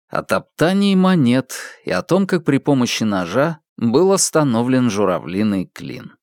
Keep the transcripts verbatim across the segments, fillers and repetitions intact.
О топтании монет и о том, как при помощи ножа был остановлен журавлиный клин.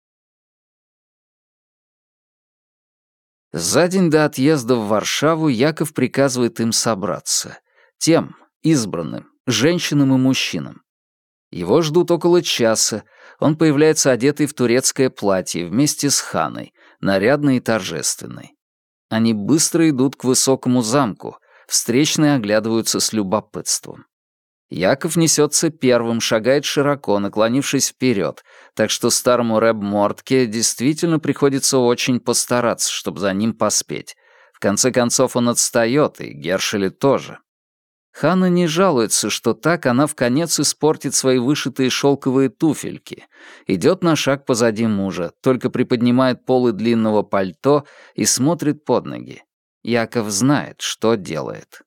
За день до отъезда в Варшаву Яков приказывает им собраться. Тем, избранным, женщинам и мужчинам. Его ждут около часа. Он появляется одетый в турецкое платье вместе с ханой, нарядной и торжественной. Они быстро идут к высокому замку, встречные оглядываются с любопытством. Яков несется первым, шагает широко, наклонившись вперед, так что старому Рэб Мортке действительно приходится очень постараться, чтобы за ним поспеть. В конце концов он отстает, и Гершели тоже. Ханна не жалуется, что так она вконец испортит свои вышитые шелковые туфельки. Идет на шаг позади мужа, только приподнимает полы длинного пальто и смотрит под ноги. Яков знает, что делает.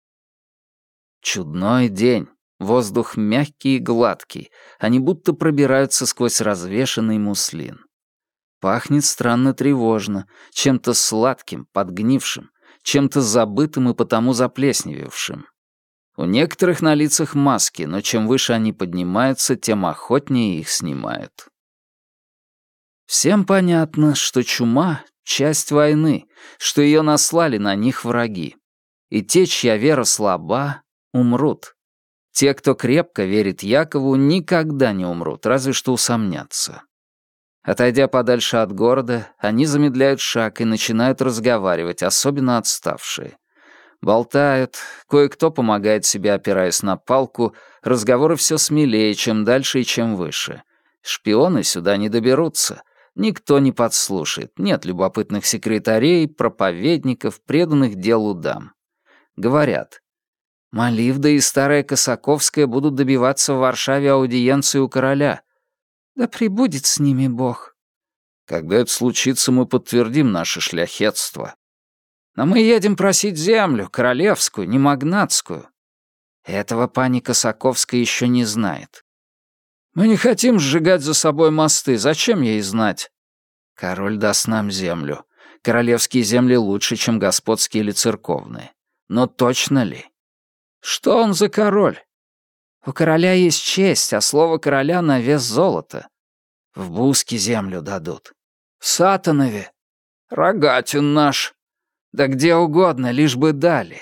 Чудной день. Воздух мягкий и гладкий, они будто пробираются сквозь развешанный муслин. Пахнет странно тревожно, чем-то сладким, подгнившим, чем-то забытым и потому заплесневевшим. У некоторых на лицах маски, но чем выше они поднимаются, тем охотнее их снимают. Всем понятно, что чума — часть войны, что ее наслали на них враги. И те, чья вера слаба, умрут. Те, кто крепко верит Якову, никогда не умрут, разве что усомнятся. Отойдя подальше от города, они замедляют шаг и начинают разговаривать, особенно отставшие. Болтают, кое-кто помогает себе, опираясь на палку, разговоры все смелее, чем дальше и чем выше. Шпионы сюда не доберутся, никто не подслушает, нет любопытных секретарей, проповедников, преданных делу дам. Говорят, Маливда и старая Косаковская будут добиваться в Варшаве аудиенции у короля. Да пребудет с ними Бог. Когда это случится, мы подтвердим наше шляхетство. Но мы едем просить землю, королевскую, не магнатскую. Этого пани Косаковская еще не знает. Мы не хотим сжигать за собой мосты, зачем ей знать? Король даст нам землю. Королевские земли лучше, чем господские или церковные. Но точно ли? Что он за король? У короля есть честь, а слово короля на вес золота. В Буске землю дадут. В Сатанове. Рогатин наш. Да где угодно, лишь бы дали.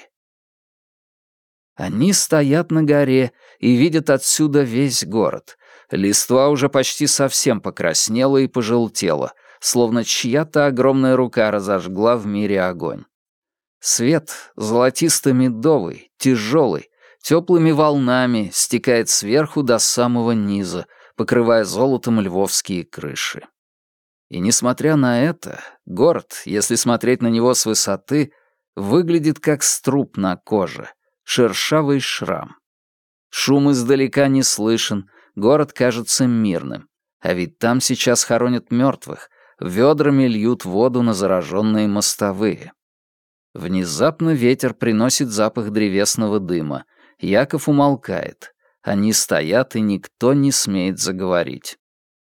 Они стоят на горе и видят отсюда весь город. Листва уже почти совсем покраснела и пожелтела, словно чья-то огромная рука разожгла в мире огонь. Свет, золотисто-медовый, тяжелый, теплыми волнами стекает сверху до самого низа, покрывая золотом львовские крыши. И несмотря на это, город, если смотреть на него с высоты, выглядит как струп на коже, шершавый шрам. Шум издалека не слышен, город кажется мирным, а ведь там сейчас хоронят мертвых, ведрами льют воду на зараженные мостовые. Внезапно ветер приносит запах древесного дыма. Яков умолкает. Они стоят, и никто не смеет заговорить.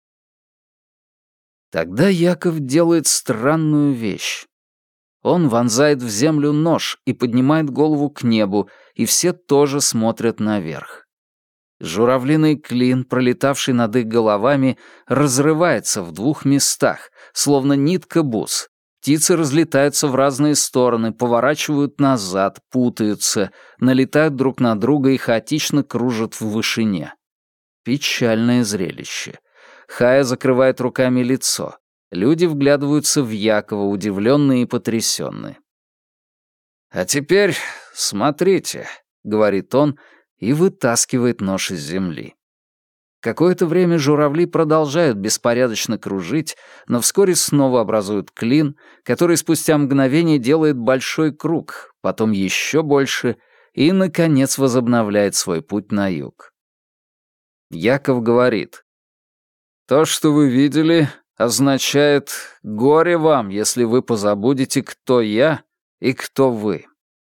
Тогда Яков делает странную вещь. Он вонзает в землю нож и поднимает голову к небу, и все тоже смотрят наверх. Журавлиный клин, пролетавший над их головами, разрывается в двух местах, словно нитка бус. Птицы разлетаются в разные стороны, поворачивают назад, путаются, налетают друг на друга и хаотично кружат в вышине. Печальное зрелище. Хая закрывает руками лицо. Люди вглядываются в Якова, удивленные и потрясенные. «А теперь смотрите», — говорит он и вытаскивает нож из земли. Какое-то время журавли продолжают беспорядочно кружить, но вскоре снова образуют клин, который спустя мгновение делает большой круг, потом еще больше и, наконец, возобновляет свой путь на юг. Яков говорит, «То, что вы видели, означает горе вам, если вы позабудете, кто я и кто вы».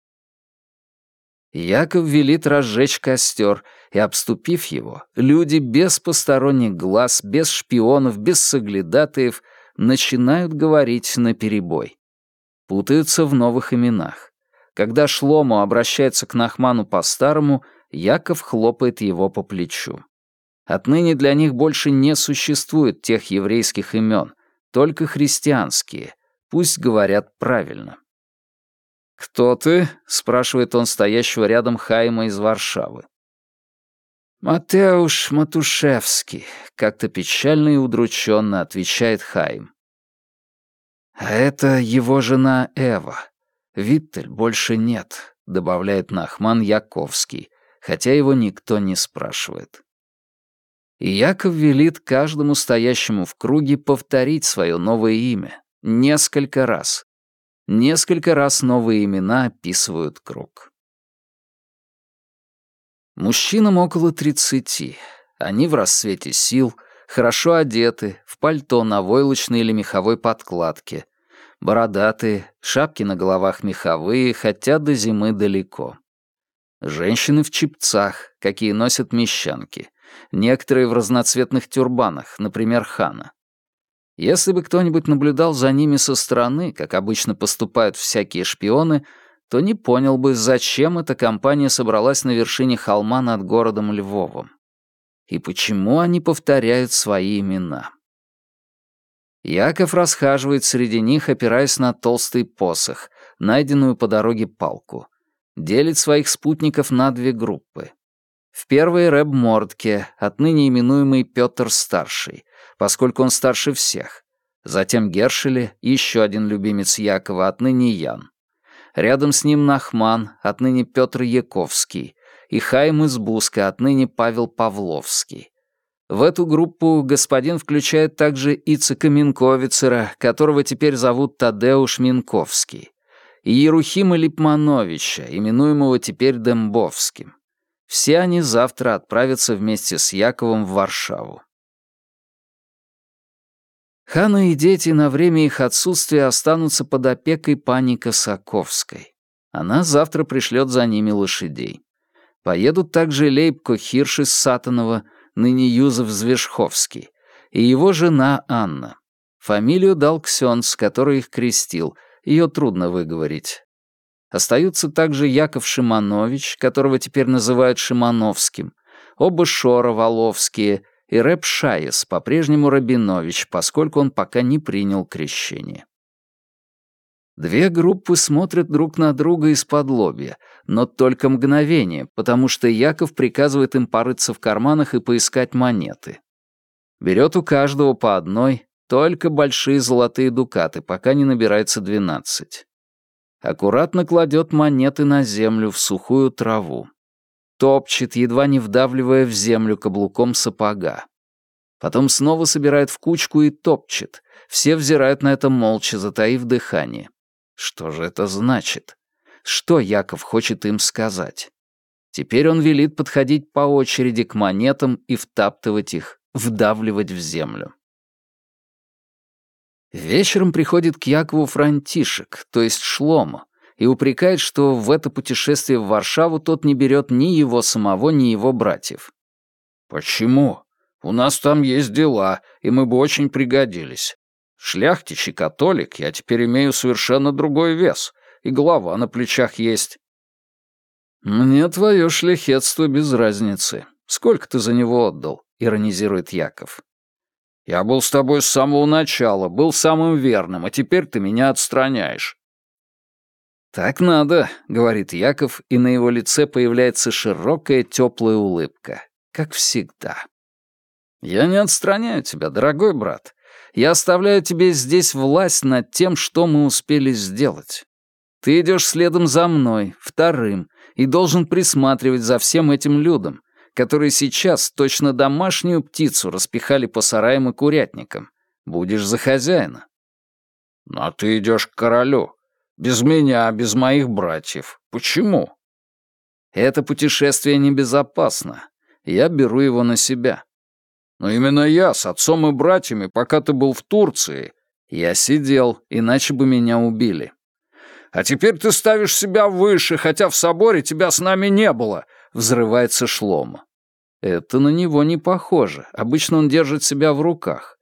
Яков велит разжечь костер, и, обступив его, люди без посторонних глаз, без шпионов, без соглядатаев начинают говорить наперебой. Путаются в новых именах. Когда Шломо обращается к Нахману по-старому, Яков хлопает его по плечу. Отныне для них больше не существует тех еврейских имен, только христианские. Пусть говорят правильно. «Кто ты?» — спрашивает он стоящего рядом Хайма из Варшавы. «Матеуш Матушевский», — как-то печально и удрученно отвечает Хайм. «А это его жена Эва. Виттель больше нет», — добавляет Нахман Яковский, хотя его никто не спрашивает. И Яков велит каждому стоящему в круге повторить свое новое имя несколько раз. Несколько раз новые имена описывают круг. Мужчинам около тридцати. Они в расцвете сил, хорошо одеты, в пальто на войлочной или меховой подкладке, бородатые, шапки на головах меховые, хотя до зимы далеко. Женщины в чепцах, какие носят мещанки, некоторые в разноцветных тюрбанах, например, хана. Если бы кто-нибудь наблюдал за ними со стороны, как обычно поступают всякие шпионы, то не понял бы, зачем эта компания собралась на вершине холма над городом Львовом. И почему они повторяют свои имена. Яков расхаживает среди них, опираясь на толстый посох, найденную по дороге палку. Делит своих спутников на две группы. В первой Рэб Мордке, отныне именуемый Петр Старший, поскольку он старше всех. Затем Гершеле, еще один любимец Якова, отныне Ян. Рядом с ним Нахман, отныне Петр Яковский, и Хайм из Буска, отныне Павел Павловский. В эту группу господин включает также Ицека Минковицера, которого теперь зовут Тадеуш Минковский, и Ерухима Липмановича, именуемого теперь Дембовским. Все они завтра отправятся вместе с Яковом в Варшаву. Хана и дети на время их отсутствия останутся под опекой пани Косаковской. Она завтра пришлет за ними лошадей. Поедут также Лейбко Хирш из Сатанова, ныне Юзеф Звешховский, и его жена Анна. Фамилию дал Ксенц, который их крестил, ее трудно выговорить. Остаются также Яков Шиманович, которого теперь называют Шимановским, оба Шора Воловские и Рэб Шаес, по-прежнему Рабинович, поскольку он пока не принял крещение. Две группы смотрят друг на друга из-под лобья, но только мгновение, потому что Яков приказывает им порыться в карманах и поискать монеты. Берет у каждого по одной, только большие золотые дукаты, пока не набирается двенадцать. Аккуратно кладет монеты на землю в сухую траву. Топчет, едва не вдавливая в землю каблуком сапога. Потом снова собирает в кучку и топчет. Все взирают на это молча, затаив дыхание. Что же это значит? Что Яков хочет им сказать? Теперь он велит подходить по очереди к монетам и втаптывать их, вдавливать в землю. Вечером приходит к Якову Франтишек, то есть Шломо, и упрекает, что в это путешествие в Варшаву тот не берет ни его самого, ни его братьев. «Почему? У нас там есть дела, и мы бы очень пригодились. Шляхтич и католик, я теперь имею совершенно другой вес, и голова на плечах есть». «Мне твое шляхетство без разницы. Сколько ты за него отдал?» — иронизирует Яков. «Я был с тобой с самого начала, был самым верным, а теперь ты меня отстраняешь». «Так надо», — говорит Яков, и на его лице появляется широкая теплая улыбка, как всегда. «Я не отстраняю тебя, дорогой брат. Я оставляю тебе здесь власть над тем, что мы успели сделать. Ты идешь следом за мной, вторым, и должен присматривать за всем этим людом, которые сейчас точно домашнюю птицу распихали по сараям и курятникам. Будешь за хозяина». «Но ты идешь к королю. Без меня, без моих братьев. Почему?» «Это путешествие небезопасно. Я беру его на себя». «Но именно я с отцом и братьями, пока ты был в Турции...» «Я сидел, иначе бы меня убили». «А теперь ты ставишь себя выше, хотя в соборе тебя с нами не было», — взрывается Шломо. Это на него не похоже. Обычно он держит себя в руках.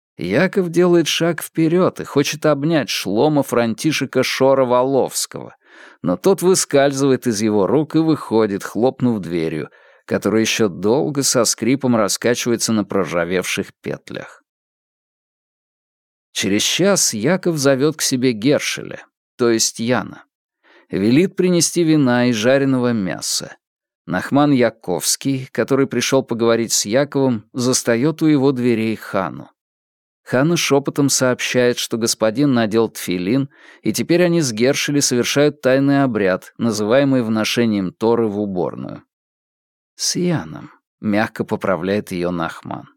Яков делает шаг вперед и хочет обнять Шломо Франтишека Шора Воловского, но тот выскальзывает из его рук и выходит, хлопнув дверью, которая еще долго со скрипом раскачивается на проржавевших петлях. Через час Яков зовет к себе Гершеля, то есть Яна. Велит принести вина и жареного мяса. Нахман Яковский, который пришел поговорить с Яковом, застает у его дверей Хану. Хана шепотом сообщает, что господин надел тфилин, и теперь они с Гершели совершают тайный обряд, называемый вношением Торы в уборную. «С Яном», — мягко поправляет ее Нахман.